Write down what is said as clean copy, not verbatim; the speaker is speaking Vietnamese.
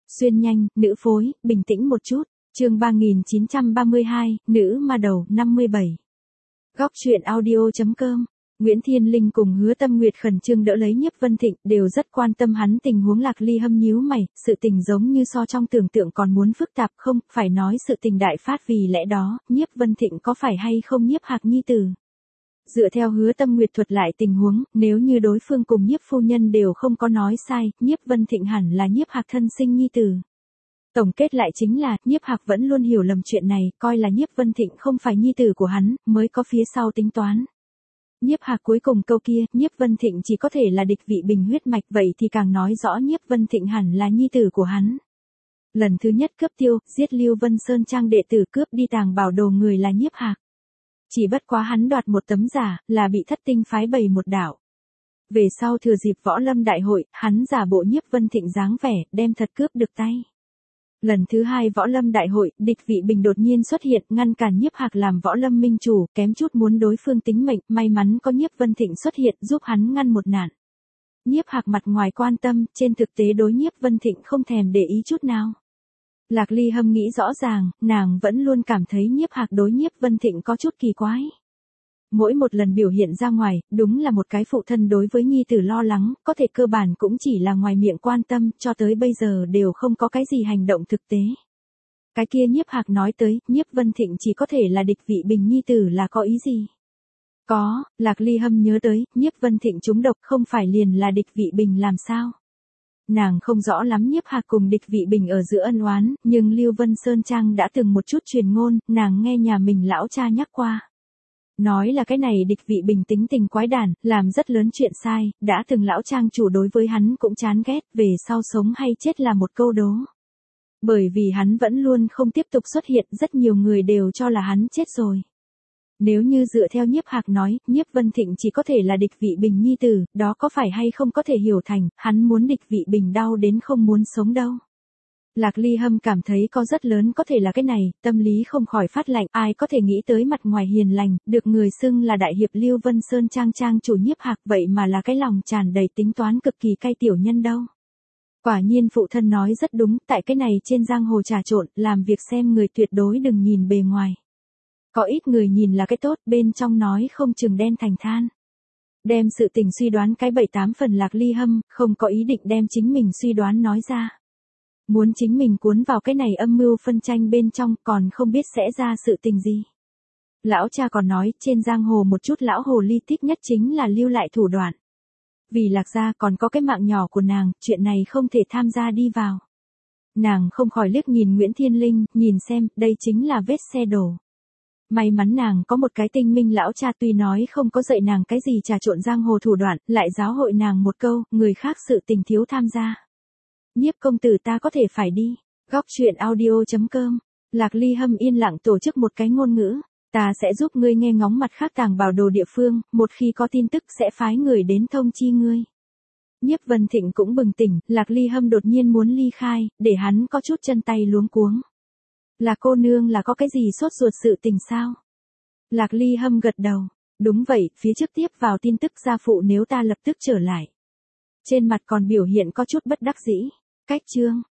Xuyên nhanh, nữ phối, bình tĩnh một chút. Chương 3932, nữ ma đầu, 57. Góc truyện audio.com. Nguyễn Thiên Linh cùng Hứa Tâm Nguyệt khẩn trương đỡ lấy Nhiếp Vân Thịnh, đều rất quan tâm hắn tình huống. Lạc Ly Hâm nhíu mày, sự tình giống như so trong tưởng tượng còn muốn phức tạp, không, phải nói sự tình đại phát, vì lẽ đó, Nhiếp Vân Thịnh có phải hay không Nhiếp Hạc nhi tử? Dựa theo Hứa Tâm Nguyệt thuật lại tình huống, nếu như đối phương cùng Nhiếp phu nhân đều không có nói sai, Nhiếp Vân Thịnh hẳn là Nhiếp Hạc thân sinh nhi tử. Tổng kết lại chính là, Nhiếp Hạc vẫn luôn hiểu lầm chuyện này, coi là Nhiếp Vân Thịnh không phải nhi tử của hắn, mới có phía sau tính toán. Nhiếp Hạc cuối cùng câu kia, Nhiếp Vân Thịnh chỉ có thể là địch vị bình huyết mạch, vậy thì càng nói rõ Nhiếp Vân Thịnh hẳn là nhi tử của hắn. Lần thứ nhất cướp tiêu, giết Lưu Vân Sơn Trang đệ tử, cướp đi tàng bảo đồ người là Nhiếp Hạc. Chỉ bất quá hắn đoạt một tấm giả, là bị Thất Tinh phái bày một đạo. Về sau thừa dịp võ lâm đại hội, hắn giả bộ Nhiếp Vân Thịnh dáng vẻ, đem thật cướp được tay. Lần thứ hai võ lâm đại hội, địch vị bình đột nhiên xuất hiện, ngăn cản Nhiếp Hạc làm võ lâm minh chủ, kém chút muốn đối phương tính mệnh, may mắn có Nhiếp Vân Thịnh xuất hiện, giúp hắn ngăn một nạn. Nhiếp Hạc mặt ngoài quan tâm, trên thực tế đối Nhiếp Vân Thịnh không thèm để ý chút nào. Lạc Ly Hâm nghĩ rõ ràng, nàng vẫn luôn cảm thấy Nhiếp Hạc đối Nhiếp Vân Thịnh có chút kỳ quái. Mỗi một lần biểu hiện ra ngoài, đúng là một cái phụ thân đối với nhi tử lo lắng, có thể cơ bản cũng chỉ là ngoài miệng quan tâm, cho tới bây giờ đều không có cái gì hành động thực tế. Cái kia Nhiếp Hạc nói tới, Nhiếp Vân Thịnh chỉ có thể là địch vị bình nhi tử là có ý gì? Có, Lạc Ly Hâm nhớ tới, Nhiếp Vân Thịnh trúng độc không phải liền là địch vị bình làm sao? Nàng không rõ lắm Nhiếp Hạc cùng địch vị bình ở giữa ân oán, nhưng Lưu Vân Sơn Trang đã từng một chút truyền ngôn, nàng nghe nhà mình lão cha nhắc qua. Nói là cái này địch vị bình tính tình quái đản, làm rất lớn chuyện sai, đã từng lão trang chủ đối với hắn cũng chán ghét, về sau sống hay chết là một câu đố. Bởi vì hắn vẫn luôn không tiếp tục xuất hiện, rất nhiều người đều cho là hắn chết rồi. Nếu như dựa theo Nhiếp Hạc nói, Nhiếp Vân Thịnh chỉ có thể là địch vị bình nhi tử, đó có phải hay không có thể hiểu thành, hắn muốn địch vị bình đau đến không muốn sống đâu. Lạc Ly Hâm cảm thấy có rất lớn có thể là cái này, tâm lý không khỏi phát lạnh, ai có thể nghĩ tới mặt ngoài hiền lành, được người xưng là đại hiệp Lưu Vân Sơn Trang chủ Nhiếp Hạc, vậy mà là cái lòng tràn đầy tính toán cực kỳ cay tiểu nhân đâu. Quả nhiên phụ thân nói rất đúng, tại cái này trên giang hồ trà trộn, làm việc xem người tuyệt đối đừng nhìn bề ngoài. Có ít người nhìn là cái tốt, bên trong nói không chừng đen thành than. Đem sự tình suy đoán cái 7-8 phần. Lạc Ly Hâm không có ý định đem chính mình suy đoán nói ra. Muốn chính mình cuốn vào cái này âm mưu phân tranh bên trong, còn không biết sẽ ra sự tình gì. Lão cha còn nói, trên giang hồ một chút lão hồ ly thích nhất chính là lưu lại thủ đoạn. Vì Lạc gia còn có cái mạng nhỏ của nàng, chuyện này không thể tham gia đi vào. Nàng không khỏi liếc nhìn Nguyễn Thiên Linh, nhìn xem, đây chính là vết xe đổ. May mắn nàng có một cái tinh minh lão cha, tuy nói không có dạy nàng cái gì trà trộn giang hồ thủ đoạn, lại giáo hội nàng một câu, người khác sự tình thiếu tham gia. Nhiếp công tử ta có thể phải đi. Góc truyện audio.com. Lạc Ly Hâm yên lặng tổ chức một cái ngôn ngữ. Ta sẽ giúp ngươi nghe ngóng mặt khác tàng bảo đồ địa phương, một khi có tin tức sẽ phái người đến thông chi ngươi. Nhiếp Vân Thịnh cũng bừng tỉnh, Lạc Ly Hâm đột nhiên muốn ly khai, để hắn có chút chân tay luống cuống. Là cô nương là có cái gì sốt ruột sự tình sao? Lạc Ly Hâm gật đầu. Đúng vậy, phía trước tiếp vào tin tức gia phụ nếu ta lập tức trở lại. Trên mặt còn biểu hiện có chút bất đắc dĩ. Cách chương.